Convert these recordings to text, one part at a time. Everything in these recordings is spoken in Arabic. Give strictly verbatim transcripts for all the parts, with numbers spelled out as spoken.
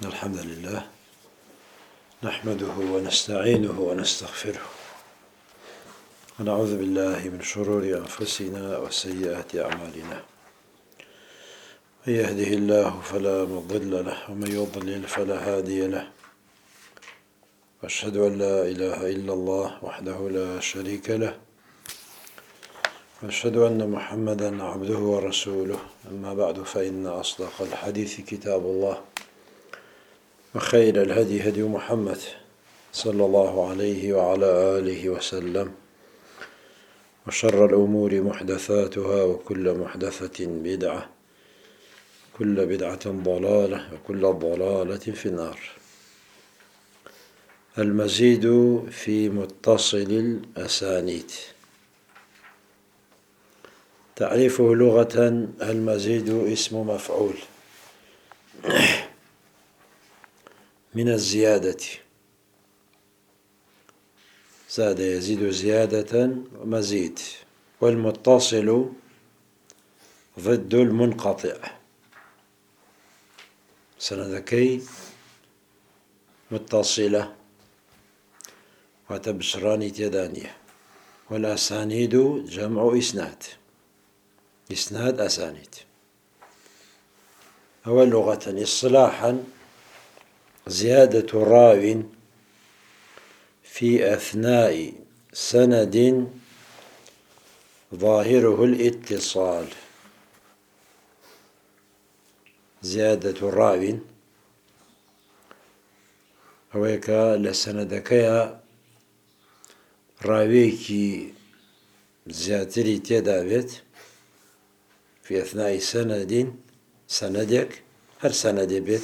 الحمد لله نحمده ونستعينه ونستغفره ونعوذ بالله من شرور أنفسنا وسيئات أعمالنا. من يهده الله فلا مضل له ومن يضلل فلا هادي له، وأشهد أن لا إله إلا الله وحده لا شريك له، وأشهد أن محمدا عبده ورسوله. أما بعد، فإن أصدق الحديث كتاب الله، وخير الهدي هدي محمد صلى الله عليه وعلى آله وسلم، وشر الأمور محدثاتها، وكل محدثة بدعة، كل بدعة ضلالة، وكل ضلالة في النار. المزيد في متصل الأسانيد. تعريفه لغة: المزيد اسم مفعول من الزيادة، زاد يزيد زيادة ومزيد. والمتصل ضد المنقطع، سندكي متصلة وتبشراني تدانية. والأسانيد جمع إسناد، إسناد أسانيد. هو لغة. اصطلاحا: زيادة راو في أثناء سند ظاهره الاتصال. زيادة راو هويك لسندكيا راويكي زياتري تدابت في أثناء سند سندك هر سند بيت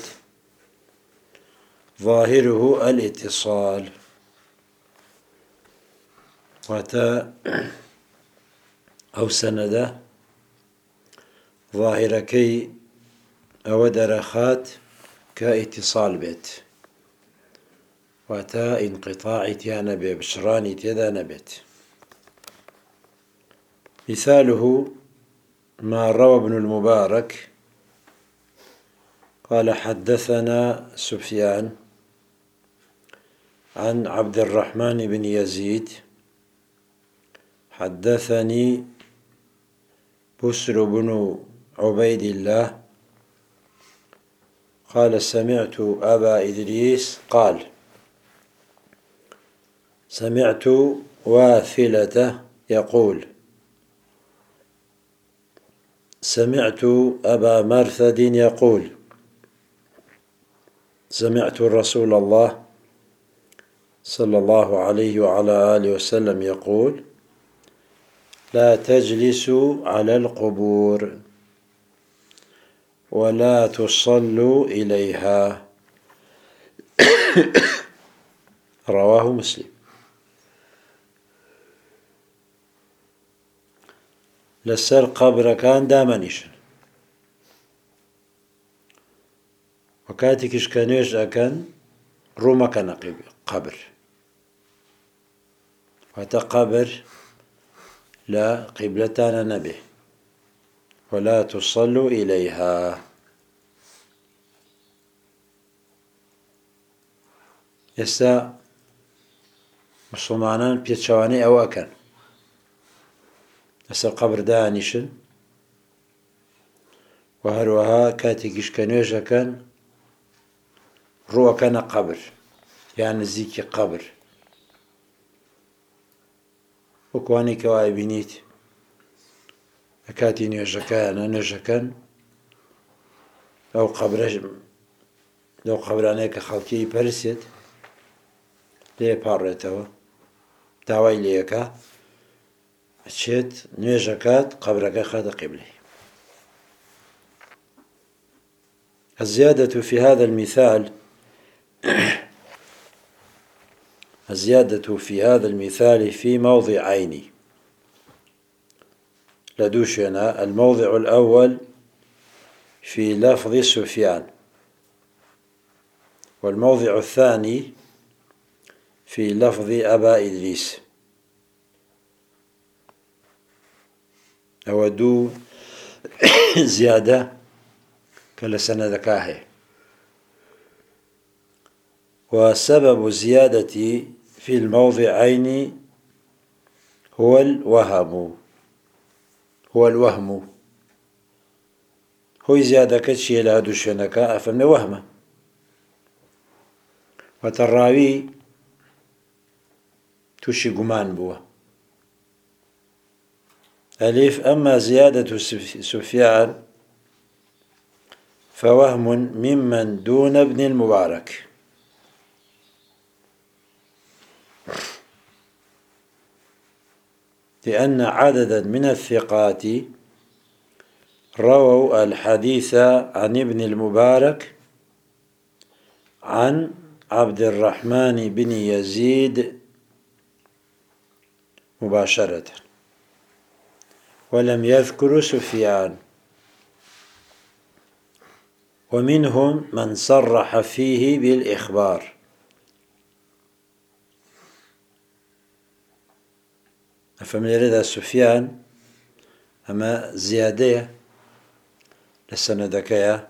ظاهره الاتصال، واتا أو سند ظاهركي أو درخات كاتصال بيت، واتا انقطاع تيانا ببشراني تيانا بيت. مثاله ما روى ابن المبارك قال: حدثنا سفيان عن عبد الرحمن بن يزيد حدثني بسر بن عبيد الله قال: سمعت أبا إدريس قال: سمعت واثلة يقول: سمعت أبا مرثد يقول: سمعت رسول الله صلى الله عليه وعلى آله وسلم يقول: لا تجلسوا على القبور ولا تصلوا إليها. رواه مسلم. لسر قبر كان دامنيشن وكاتكش كانيش أكن روما كان قبر، وتقبر لا قبلتنا نبي ولا تصلوا إليها. يسا مسلمانان بيتشواني أو أكن يسا قبر دانيشن، وهروها كاتكش كانيش أكن رو كان قبر، يعني زيكي قبر. وكواني كواي بنيت أكاتي نيوجكان نيوجكان أو قبرش لو قبرانيك خلقي برسيت ليه بارتوا داوي ليكا أشيت نيوجكات قبرك خاد قبلي. الزيادة في هذا المثال الزيادة في هذا المثال في موضعين لدوشنا. الموضع الأول في لفظ سفيان، والموضع الثاني في لفظ أبا إدريس. أودو زيادة كلا سنة ذكاهي وسبب زيادة في الموضعين هو الوهم هو الوهم هو زيادة كتشي لهدو شنكا أفهم وهمه وتراوي توشي قمان بوه ألف أما زيادة سفيان فوهم ممن دون ابن المبارك لأن عددا من الثقات رووا الحديث عن ابن المبارك عن عبد الرحمن بن يزيد مباشرة ولم يذكر سفيان، ومنهم من صرح فيه بالإخبار. فمن يريد سفيان أما زيادة لسندكيا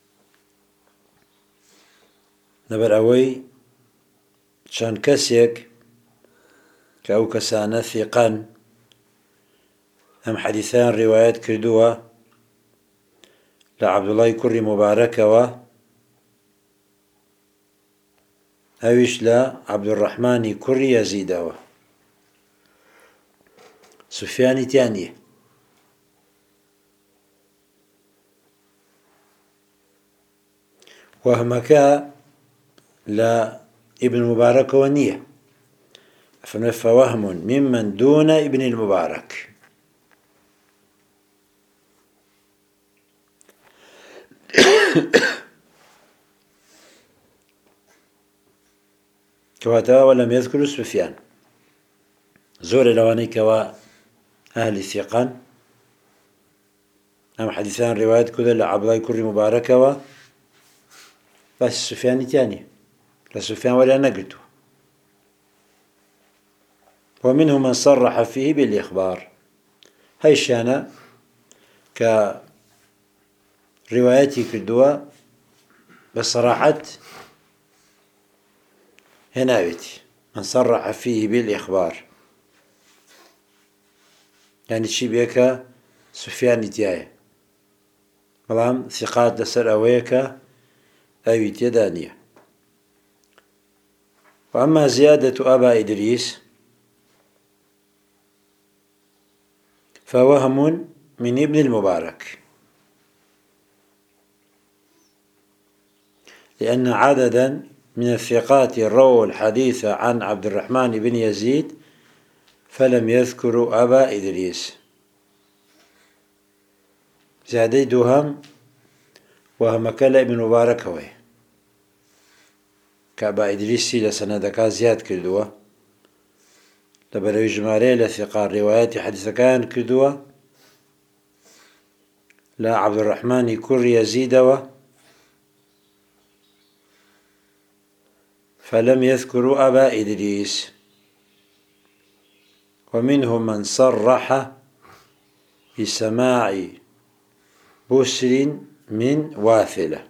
نبر أوي شان كسيك كأو كسانة ثقان أم حديثان روايات كردوها لعبد الله كري مباركة و أويش لا عبد الرحمن كري يزيد و سفيان تانية وهمكا لا ابن مبارك ونية فوهم ممن دون ابن المبارك. كواتا ولم يذكر سفيان زور لواني كوا أهل الثقان أم حديثان روايات كذا لعبد الله كري مباركة و بس سفيان تاني لا سفيان ولا نقلته. ومنهم من صرح فيه بالإخبار هاي الشانة كرواياتي كردوا بصراحة هنا بيتي من صرح فيه بالإخبار يعني شي بيك سفيان تياي ملام ثقات لسر أويك أوي تيدانية. وأما زيادة أبا إدريس فوهم من ابن المبارك لأن عددا من الثقات رووا الحديث عن عبد الرحمن بن يزيد فلم يذكروا أبا إدريس. زيادة دوهم وهم كلا ابن مبارك هوي كأبا إدريسي لسندكا زياد كردوا لبروي جماري لثقار روايات حديث كان كردوا لا عبد الرحمن كر يزيد و فلم يذكروا أبا إدريس. ومنهم من صرح بسماع بسر من واثلة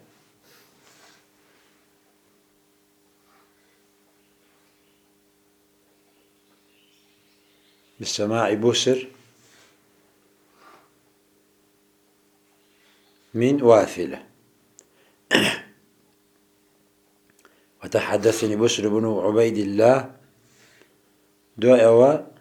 بسماع بسر من واثلة وتحدثني بسر بن عبيد الله دعوة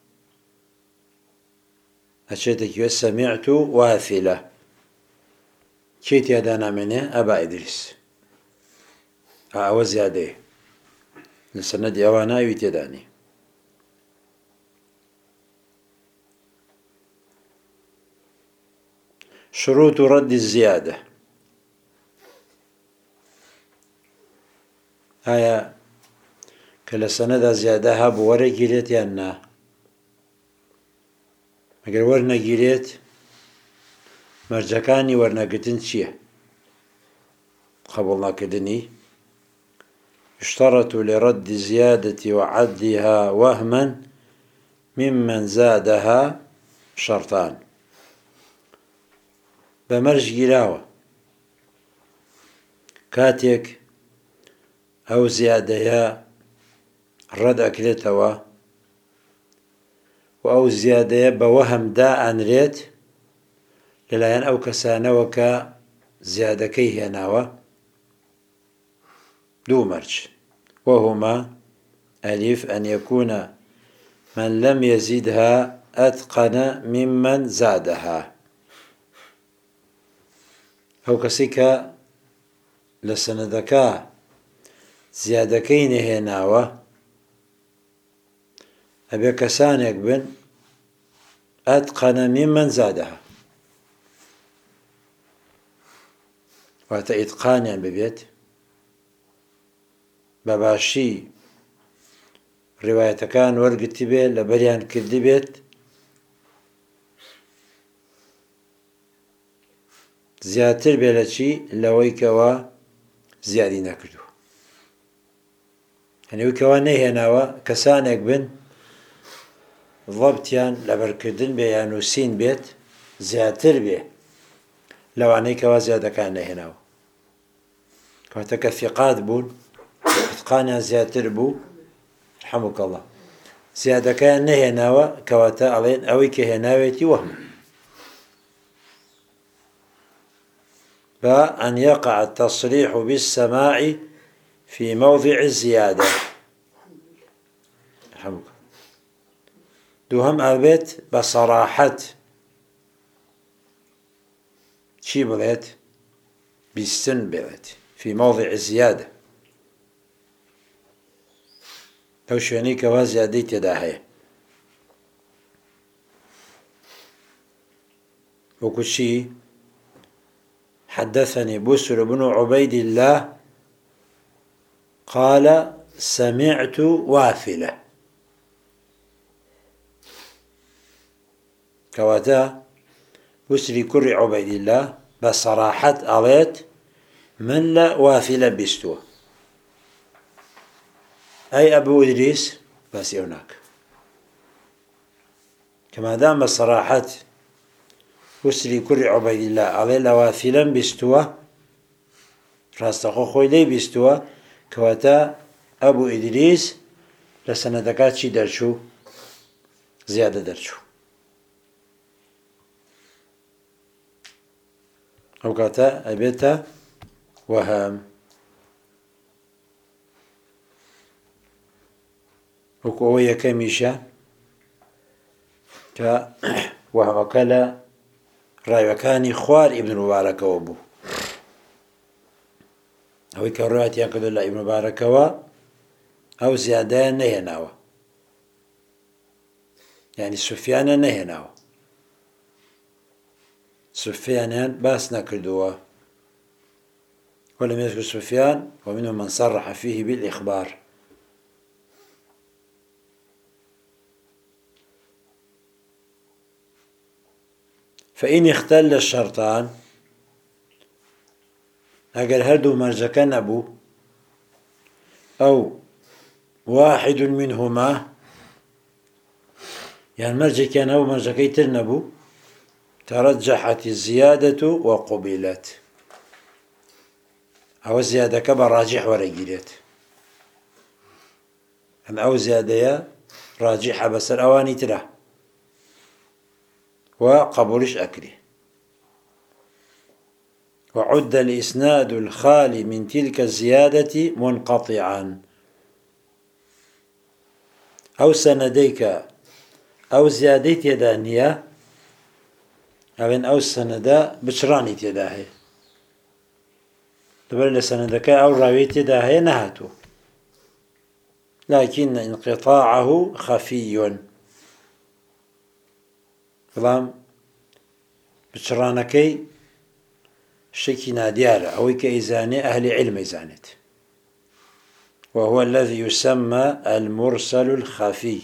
أشيتك سمعت واثلة كيت يدانا منه أبا إدريس أعوى زيادة لسند أوانا يتداني. شروط رد الزيادة هيا كلا سند زيادة هاب ورا جيلت يانا مگر ورنا جيلت مرجكاني ورنا قتن شيه قبلنا كدني اشترط لرد زيادة وعدها وهما ممن زادها شرطان بمرج جلاوة كاتيك ئەو زیادەیە ڕەت ئەکرێتەوە و ئەو زیادەیە بە وەهم دائەنرێت لەلایەن ئەو کەسانەوە کە زیادەکەی هێناوە دوو مەرج وهما ألف أن يكون من لم يزدها أتقن ممن زادها ئەو کەسی کە لە سەنەدەکە زیادەکەی نەهێناوە ئەبێ کەسانێک بن أتقن ممن زادها واتە ئیتقانیان ببێت بەباشی ڕیوایەتەکان وەرگرتی بێت لە بەریان کردی بێت زیاتر بێ لە چی لەوەی کەوە زیادی نەکردووە هەنێ ئەوەی کەوا نەهێناوە کەسانێک بن ضەبتیان لەبەرکردن بێ یان نووسین بێت زیاتر بێ لەوانەی کەوا زیادەکان نەهێناوە کەواتە کە ثیقات بوون ئیتقانیان زیاتر بوو رحمك الله زیادەکەیان نەهێناوە کەواتە ئەڵێن ئەوەی کە هێناوێتی وەهمە بأن يقع التصريح بالسماع في موضع الزيادة رحمك دوهم أبيت بصراحة شي بليت بالسن بليت في موضع الزيادة أو شوێنەی کەوا زیادەی تێدا هەیە وەکو چی حدثني بسر بن عبيد الله قال سمعت واثلة كواتا بسري كر عبيد الله بصراحة أليت من لا واثلة بستوى أي أبو إدريس بس هناك كما دام بصراحة وسري كر عبيد الله عليه لواثلا بستوى راستخو خوي لي بستوى كواتا أبو إدريس لسندكات شي درشو زيادة درشو أو كاتا أبيتا وهام وەکو ئەوە یەکەمیشە کە وەهمەکە لە ڕایوەکانی خوار ئیبن مبارەکەوە بوو ئەوەی کە ڕوایەتیان کردو لە ئیبن مبارەکەوە ئەو زیادەیان نەهێناوە یعنی سوفیانە نەهێناوە سوفیانیان باس نەکردووە ولم يذكر سفيان ومنهم من صرح فيه بالإخبار فإن اختل الشرطان أجر هردو مرجكا أبو أو واحد منهما يعني مرجكا أو مرجكي ترنبو ترجحت الزيادة وقبلت أو زيادة كبر راجح ورقيلت أم أو زيادة راجحة بس الأواني ترى وقبولش أكله وعد الإسناد الخالي من تلك الزيادة منقطعا أو سنديك أو زيادة يدانية أو إن أو سندا بشراني يداهي دبر لسندك أو راويت يداهي نهاتو لكن انقطاعه خفي بەڵام بچڕانەکەی شتێکی نادیارە ئەوەی کە ئەیزانێ ئەهلی عیلم ئەیزانێت وهو الذي يسمى المرسل الخفي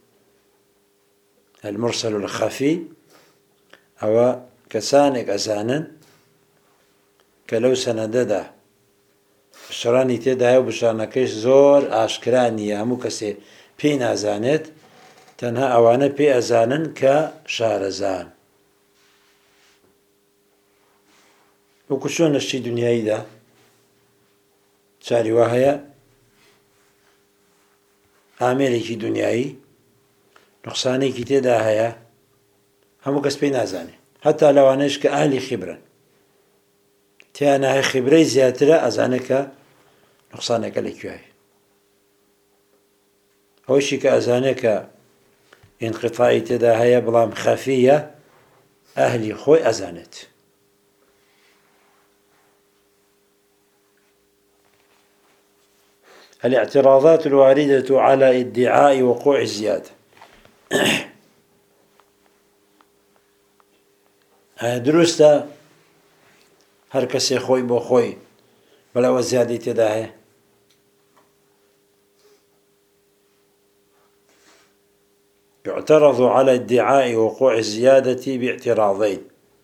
المرسل الخفي ئەوە کەسانێک ئەزانن کە لەو سەنەدەدا بچڕانی تێدایە و بچڕانەکەی زۆر ئاشکرا نییە هەموو کەسێ پێی نازانێت تەنها ئەوانە پێی ئەزانن کە شارەزان وەکو چۆن لە شتی دنیاییدا چاری وا هەیە ئامێرێکی دنیایی نقصانێکی تێدا هەیە هەموو کەس پێی نازانێ، هەتا لەوانەیەش کە ئاهلی خیبرن تیانە هەیە خیبرەی زیاترە ئەزانێت کە نقصانەکە لەکوێیە. ئەوەشی کە ئەزانێت کە ئینقیتاعی تێدا هەیە بەڵام خەفیە ئەهلی خۆی ئەزانێت. الاعتراضات الواردة على ادعاء وقوع الزيادة. دروستە هەر کەسێ خۆی بۆ خۆی بەڵەوە زیادەی تێدا هەیە؟ يعترض على ادعاء وقوع الزيادة باعتراضين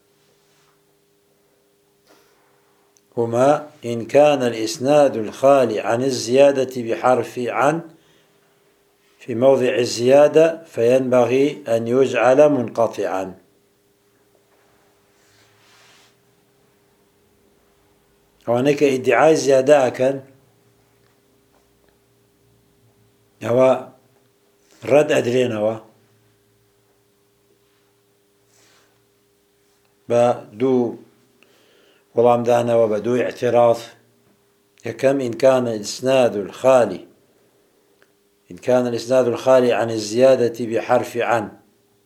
هما إن كان الإسناد الخالي عن الزيادة بحرف عن في موضع الزيادة فينبغي أن يجعل منقطعا. وهناك ادعاء زيادة كان هو رد أدرين هو بدو وڵام دانەوە بە دوو اعتراض. يكم إن كان الإسناد الخالي إن كان الإسناد الخالي عن الزيادة بحرف عن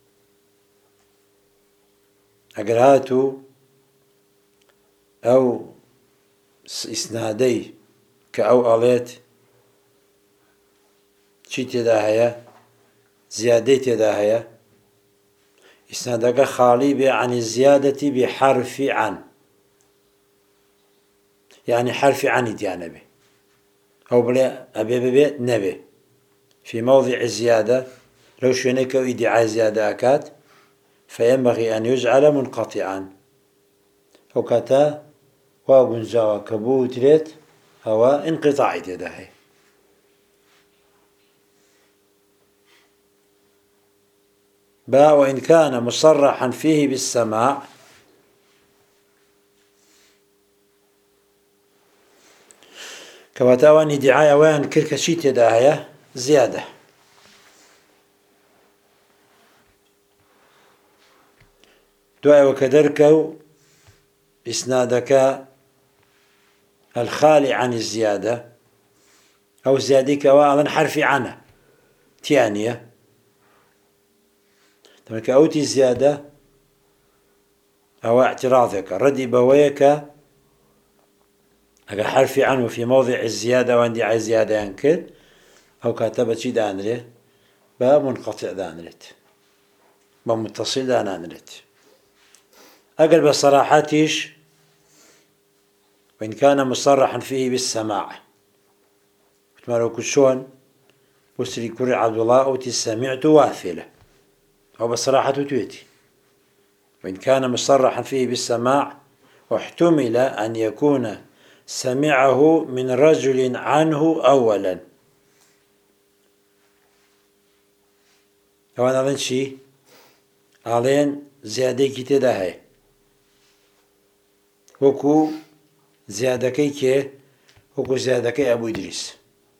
ئەگەر هاتوو ئەو ئیسنادەی کە ئەو ئەڵێت چی تێدا هەیە؟ زیادەی تێدا هەیە، ئیسنادەکە خاڵی بێ عن الزيادة بحرف عن، يعني حرف عن ديانة به أو بلا أبي ببي نبي في موضع الزيادة لو شنك ادعاء زيادة أكاد فينبغي أن يجعل منقطعا أو كتا وابنجاوا كبوتريت هو انقطاع يدهي. با وإن كان مصرحا فيه بالسماع كواتاوان ادعاء وان كركشيت يداهية زيادة دعاء وكدركو إسنادك الخالي عن الزيادة أو زيادك وأظن حرف عنه تيانية تمك أوتي زيادة أو اعتراضك ردي بويك أجا حرف عنه في موضع الزيادة وعندي عايز زيادة ينكر أو كاتبة شي دانري با منقطع دانرت با متصل دانرت أقل بصراحاتيش وإن كان مصرحا فيه بالسماع كتمارو كشون بسري كري عبد الله أوتي سمعت واثلة أو بصراحة تويتي وإن كان مصرحا فيه بالسماع واحتمل أن يكون سمعه من رجل عنه أولا. أولا أظن شيء علين زيادة كتدا هاي وكو زيادة كي وكو زيادة كي أبو إدريس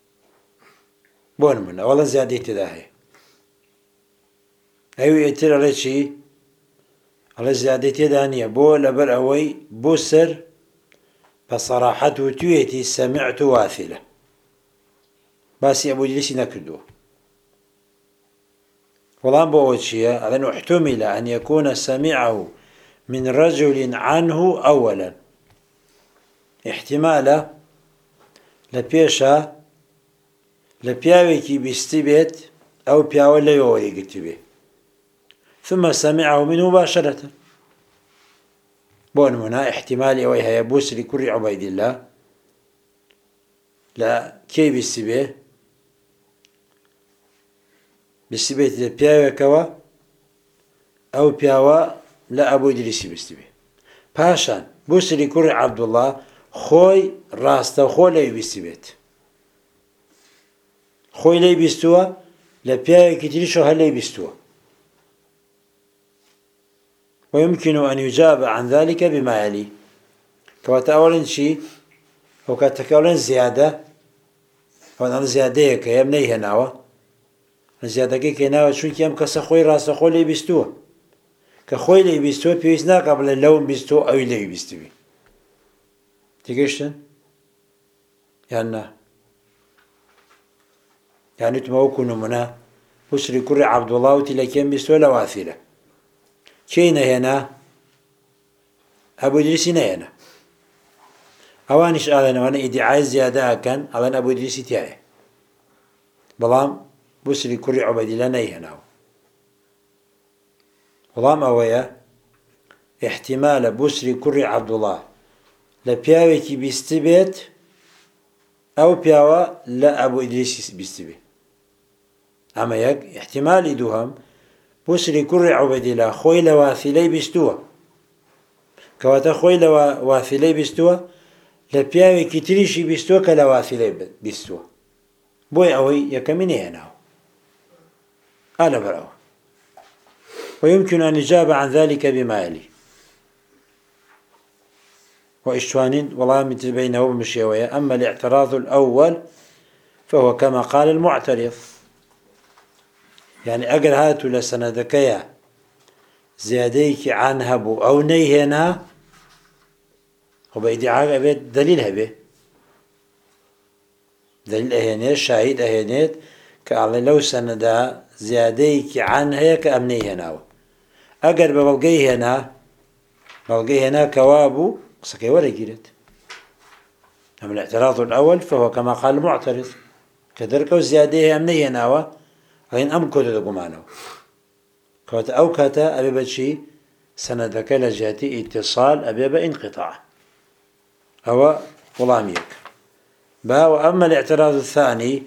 بون من أولا زيادة كتدا هاي أيوة يتر على شيء على زيادة كتدا نية بو لبر أوي بوسر بصراحته تويتي سمعت واثلة باسي أبو إدريس نكردوه والآن بوجهه أنه احتمل أن يكون سمعه من رجل عنه أولا احتمالا لبيشا لبياوكي بيستبيت أو بياوي ليوري قتبه ثم سمعه منه مباشرة بون منا احتمالي ويها يبوس لكل عبيد الله لا كي بيستبيه بستبيت لبياوي كوا أو بياوا لا أبو إدريس بستبيه باشان بوس لكل عبد الله خوي راسته خو لي بستبيت خوي لي بستوا لبياوي كتيرشو هل لي بستوا ويمكن أن يجاب عن ذلك بما يلي كواتا أولا شيء وكاتا أولا زيادة وأنا زيادة كيمني هناوة زیادەکەی کە ناوە چونکی ئەم کەسە خۆی ڕاستەخۆ لێی بیستووە کە خۆی لێی بیستووە پێویست ناکا بڵێ لەوم بیستووە ئەوی لێی بیستوی تێگەیشتن یان نا یانی وتمە وەکو نمونە بوسری کوڕی عەبدوڵڵا وتی لە کێم بیستووە لە وافیلە کێی نەهێنا ئەبوو ئیدریسی نەهێنا ئەوانیش ئاڵێنەوەنە ئیدعای زیادە ئەکەن ئەڵێن ئەبوو ئیدریسی تایە بەڵام بوسری کوڕی عوبەیدیللا نەیهێناوە وەڵام ئەوەیە احتیمالە بوسری کوڕی عەبدوڵڵا لە پیاوێکی بیستی بێت ئەو پیاوە لە ئەبوو ئیدریسی بیستی بێت ئەمە یەک احتیمالی دووهەم بوسری کوڕی عوبەیدیللا خۆی لە وافیلەی بیستووە کەواتە خۆی لە وافیلەی بیستووە لە پیاوێکی تریشی بیستووە کە لە وافیلەی بیستووە بۆی ئەوەی یەکەمی نەهێناوە ئا لەبەرەوە ويمكن أن يجاب عن ذلك بما يلي وإشتوانين والله مثل بينه ومشيوية أما الاعتراض الأول فهو كما قال المعترض يعني أقل هاتوا لسندكيا زياديك عنها بو أو نيهنا وبإدعاء أبيت دليل هبه دليل أهينيت شاهد أهينيت كأعلى لو سندا زياديك عنها كأمني هنا أقل ببلغي هنا بلغي هنا كوابو قصكي ولا جيرت أما الاعتراض الأول فهو كما قال المعترض كذلك زيادة أمني هنا وين أم كود دقمانه كوت أو كاتا أبي بشي سندك لجهتي اتصال أبي بانقطاع هو ولاميك با وأما الاعتراض الثاني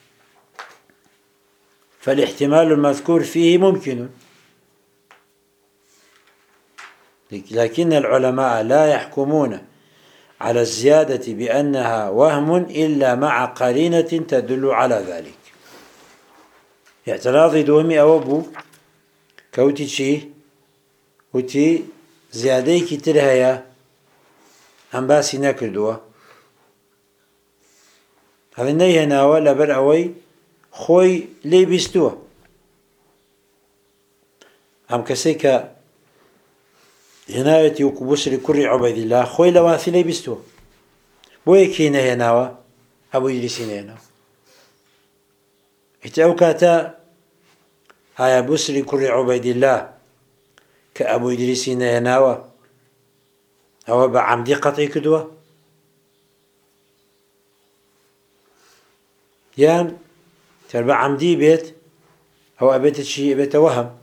فالاحتمال المذكور فيه ممكن لكن العلماء لا يحكمون على الزيادة بأنها وهم إلا مع قرينة تدل على ذلك اعتراض دومي أو أبو كوتي شي وتي زيادة كتير هيا أم باسي نكردوه هذا نيهنا ولا بر أوي خوي لي بيستوه أم كسيك هنايتي وكبسري كري عبيديللا خوي لواثي لي بيستوه بويكي نيهنا أبو إدريسي نيهنا إتأوكاتا هاي بسري كري عبيديللا كأبو إدريسي نيهنا أو بعمدي قطعي كدوه يان تربع عمدي بيت أو أبيت شيء بيت وهم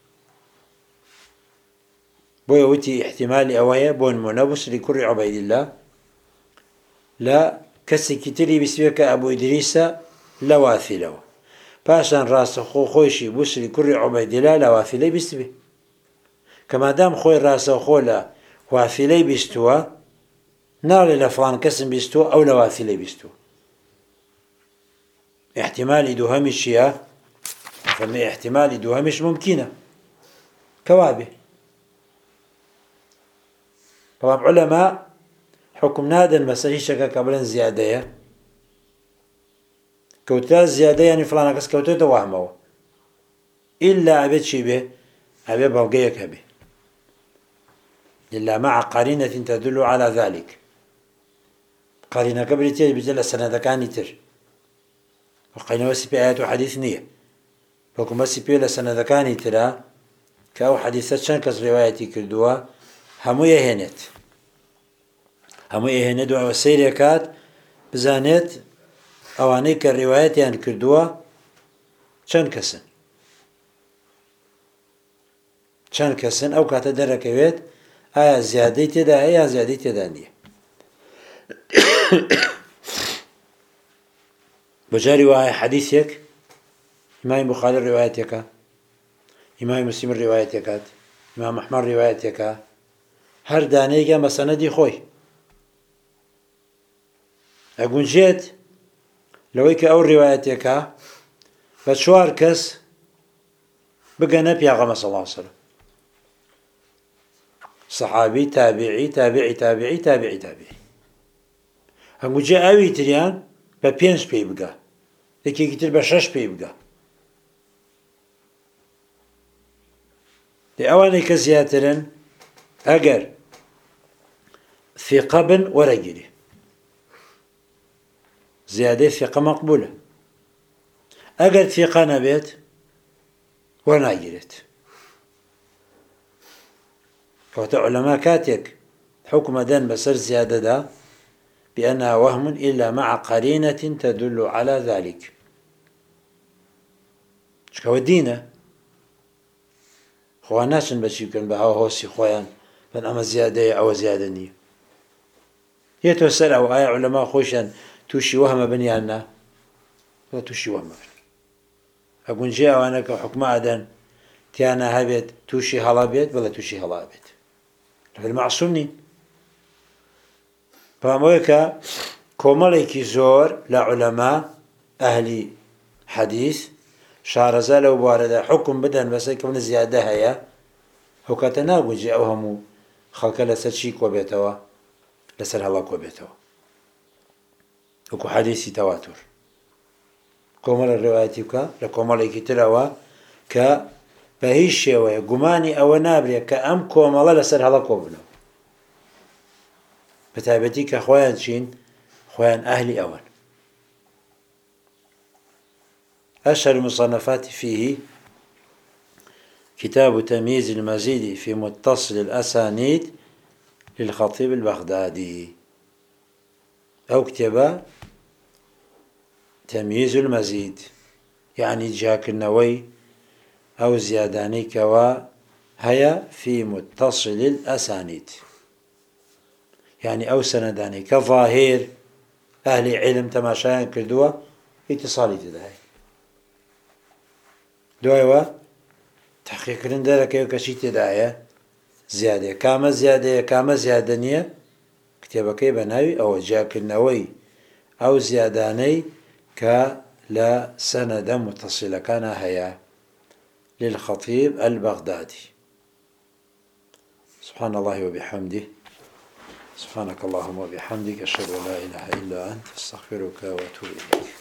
بوي وتي احتمالي أويا بون منبس لكل عبيديللا لا كسي كتري بسبيك أبو إدريس لواثله باشان راس خو خوشي بوس لكل عبيديللا لواثله بسبي كما دام خوي راس خو لا واثله بستوا نار لفلان كسم بستوا أو لواثله بستوا احتمال دوهمش يا فما احتمال دوهمش ممكنة كوابه طبعا علماء حكم نادى المسألة شكا قبل زيادة كوتا زيادة يعني فلان قص كوتا توهمه إلا أبيت شي به أبي بلقيك به إلا مع قرينة تدل على ذلك قرينة قبل تيجي بجل سنة كان يتر وقينا وسي آيات وحديث نية فكما سي لسنة ذكاني ترى كأو حديثات شنكس روايتي كردوا همو يهنت همو يهنت وسيري كات بزانت أوانيك الروايات يعني كردوا شنكسن شنكسن أو كاتا دركويت آية زيادة تدا آية زيادة تدا نية بجاري وهاي حديثك إمام بخاري روايتك إمام مسلم روايتك إمام أحمد روايتك هر دانيك مسندي خوي أقول جيت لويك أو روايتك بشوار كس بقى نبي أغمى صلى الله عليه وسلم صحابي تابعي تابعي تابعي تابعي تابعي أقول جاء أوي تريان ببينش بيبقى لكي كتير بشاش بيبقى لأواني كزياترن أجر ثقة بن ورجلي زيادة ثقة مقبولة. أجر ثقة نبيت وناجرت كوت علماء كاتك حكم دين بسر زيادة دا بأنها وهم إلا مع قرينة تدل على ذلك. شكو الدينة خواناشن بشيكن بها هوسي خوان فان أما زيادة أو زيادة نية يتوسر أو آية علماء خوشن توشي وهم بنيانا لا توشي وهم بني أقول جاء وأنا كحكم أدن تيانا هبت توشي هلا بيت ولا توشي هلا بيت المعصومني فأمويكا كوماليكي زور لعلماء أهلي حديث شارزة لو بارده حكم بدن بس كمان زيادة هيا هو كتناقض جاء وهمو خلق لسر شيك وبيتوا لسر هلاك وبيتوا وكو حديثي تواتر كومال الرواياتي كا لكوماليكي تلوا ك بهيش شوية جماني أو نابرية كأم كومال لسر هلاك وبنو بتعبتي كخوان شين خوان أهلي أول. أشهر المصنفات فيه كتاب تمييز المزيد في متصل الأسانيد للخطيب البغدادي أو كتاب تمييز المزيد يعني جاك النووي أو زياداني كوا هيا في متصل الأسانيد يعني أو سنداني كظاهر أهل علم تماشاين كردوا اتصالي تداي دوائوا تحقيق رنده لكيو كشي تداي زيادة كاما زيادة كاما زيادة نية كتابكي بناوي أو جاك النووي أو زياداني كلا سند متصل كان هيا للخطيب البغدادي. سبحان الله وبحمده سبحانك اللهم وبحمدك أشهد أن لا إله إلا أنت أستغفرك وأتوب إليك.